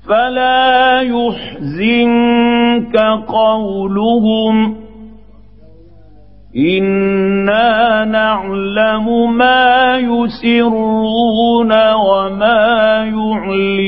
فلا يحزنك قولهم إنا نعلم ما يسرون وما يعلنون